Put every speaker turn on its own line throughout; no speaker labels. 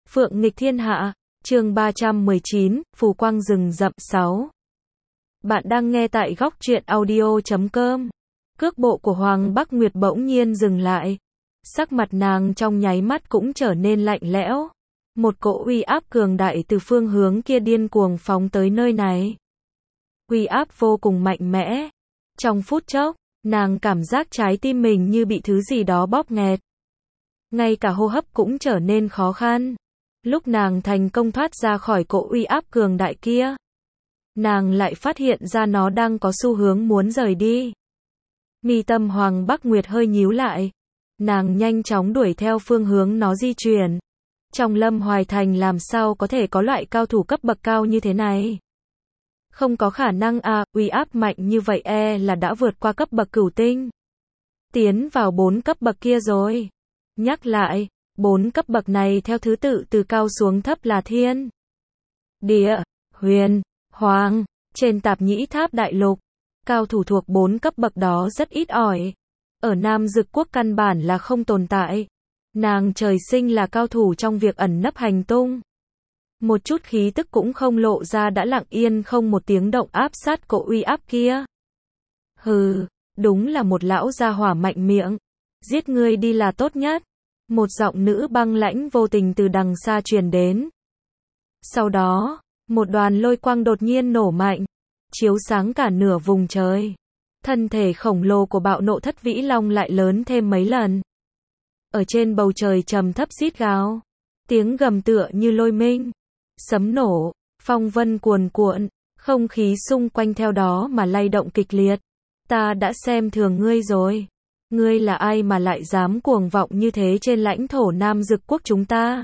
Phượng nghịch thiên hạ, chương 319, Phù quang rừng rậm 6. Bạn đang nghe tại góc truyện audio.com. Cước bộ của Hoàng Bắc Nguyệt bỗng nhiên dừng lại. Sắc mặt nàng trong nháy mắt cũng trở nên lạnh lẽo. Một cỗ uy áp cường đại từ phương hướng kia điên cuồng phóng tới nơi này. Uy áp vô cùng mạnh mẽ. Trong phút chốc, nàng cảm giác trái tim mình như bị thứ gì đó bóp nghẹt. Ngay cả hô hấp cũng trở nên khó khăn. Lúc nàng thành công thoát ra khỏi cỗ uy áp cường đại kia, nàng lại phát hiện ra nó đang có xu hướng muốn rời đi. Mi tâm Hoàng Bắc Nguyệt hơi nhíu lại. Nàng nhanh chóng đuổi theo phương hướng nó di chuyển. Trong Lâm Hoài Thành làm sao có thể có loại cao thủ cấp bậc cao như thế này? Không có khả năng à, uy áp mạnh như vậy là đã vượt qua cấp bậc cửu tinh. Tiến vào 4 cấp bậc kia rồi. Nhắc lại, 4 cấp bậc này theo thứ tự từ cao xuống thấp là thiên, địa, huyền, hoàng. Trên Tạp Nhĩ Tháp Đại Lục, cao thủ thuộc 4 cấp bậc đó rất ít ỏi. Ở Nam Dực Quốc căn bản là không tồn tại. Nàng trời sinh là cao thủ trong việc ẩn nấp hành tung. Một chút khí tức cũng không lộ ra đã lặng yên không một tiếng động áp sát cỗ uy áp kia. Hừ, đúng là một lão gia hỏa mạnh miệng. Giết ngươi đi là tốt nhất. Một giọng nữ băng lãnh vô tình từ đằng xa truyền đến. Sau đó, một đoàn lôi quang đột nhiên nổ mạnh, chiếu sáng cả nửa vùng trời. Thân thể khổng lồ của Bạo Nộ Thất Vĩ Long lại lớn thêm mấy lần. Ở trên bầu trời trầm thấp rít gào, tiếng gầm tựa như lôi minh, sấm nổ, phong vân cuồn cuộn, không khí xung quanh theo đó mà lay động kịch liệt. Ta đã xem thường ngươi rồi. Ngươi là ai mà lại dám cuồng vọng như thế trên lãnh thổ Nam Dực Quốc chúng ta?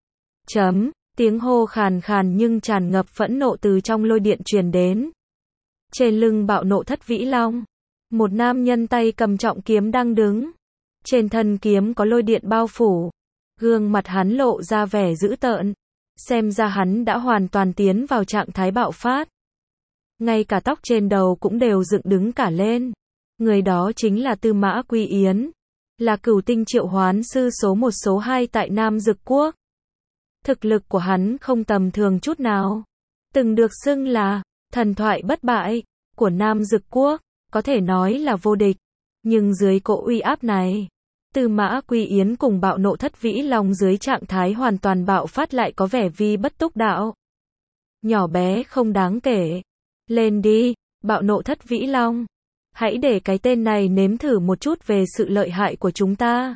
Tiếng hô khàn khàn nhưng tràn ngập phẫn nộ từ trong lôi điện truyền đến. Trên lưng Bạo Nộ Thất Vĩ Long, một nam nhân tay cầm trọng kiếm đang đứng. Trên thân kiếm có lôi điện bao phủ. Gương mặt hắn lộ ra vẻ dữ tợn. Xem ra hắn đã hoàn toàn tiến vào trạng thái bạo phát. Ngay cả tóc trên đầu cũng đều dựng đứng cả lên. Người đó chính là Tư Mã Quy Yến, là cửu tinh triệu hoán sư số 1 số 2 tại Nam Dực Quốc. Thực lực của hắn không tầm thường chút nào. Từng được xưng là thần thoại bất bại của Nam Dực Quốc, có thể nói là vô địch. Nhưng dưới cỗ uy áp này, Tư Mã Quy Yến cùng Bạo Nộ Thất Vĩ Long dưới trạng thái hoàn toàn bạo phát lại có vẻ vi bất túc đạo. Nhỏ bé không đáng kể. Lên đi, Bạo Nộ Thất Vĩ Long. Hãy để cái tên này nếm thử một chút về sự lợi hại của chúng ta.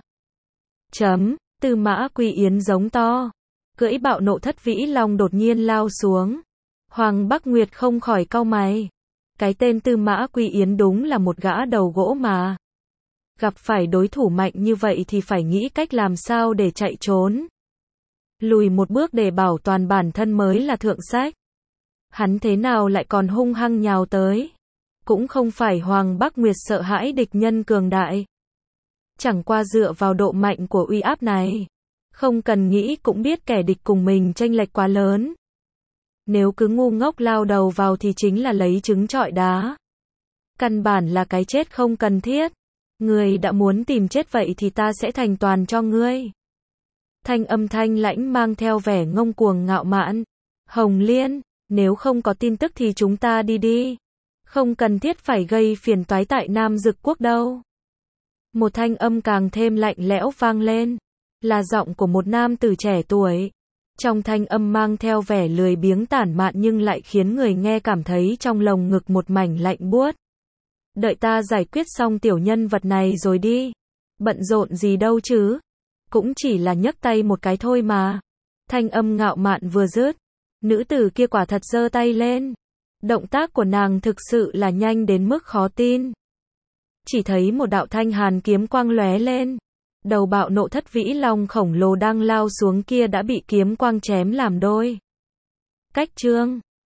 Tư Mã Quy Yến giống to. Cưỡi Bạo Nộ Thất Vĩ Long đột nhiên lao xuống. Hoàng Bắc Nguyệt không khỏi cau mày. Cái tên Tư Mã Quy Yến đúng là một gã đầu gỗ mà. Gặp phải đối thủ mạnh như vậy thì phải nghĩ cách làm sao để chạy trốn. Lùi một bước để bảo toàn bản thân mới là thượng sách. Hắn thế nào lại còn hung hăng nhào tới. Cũng không phải Hoàng Bắc Nguyệt sợ hãi địch nhân cường đại. Chẳng qua dựa vào độ mạnh của uy áp này. Không cần nghĩ cũng biết kẻ địch cùng mình chênh lệch quá lớn. Nếu cứ ngu ngốc lao đầu vào thì chính là lấy trứng trọi đá. Căn bản là cái chết không cần thiết. Ngươi đã muốn tìm chết vậy thì ta sẽ thành toàn cho ngươi. Thanh âm thanh lãnh mang theo vẻ ngông cuồng ngạo mạn. Hồng Liên, nếu không có tin tức thì chúng ta đi đi. Không cần thiết phải gây phiền toái tại Nam Dực Quốc đâu. Một thanh âm càng thêm lạnh lẽo vang lên. Là giọng của một nam tử trẻ tuổi. Trong thanh âm mang theo vẻ lười biếng tản mạn nhưng lại khiến người nghe cảm thấy trong lồng ngực một mảnh lạnh buốt. Đợi ta giải quyết xong tiểu nhân vật này rồi đi. Bận rộn gì đâu chứ. Cũng chỉ là nhấc tay một cái thôi mà. Thanh âm ngạo mạn vừa dứt. Nữ tử kia quả thật giơ tay lên. Động tác của nàng thực sự là nhanh đến mức khó tin. Chỉ thấy một đạo thanh hàn kiếm quang lóe lên. Đầu Bạo Nộ Thất Vĩ Long khổng lồ đang lao xuống kia đã bị kiếm quang chém làm đôi. Cách chương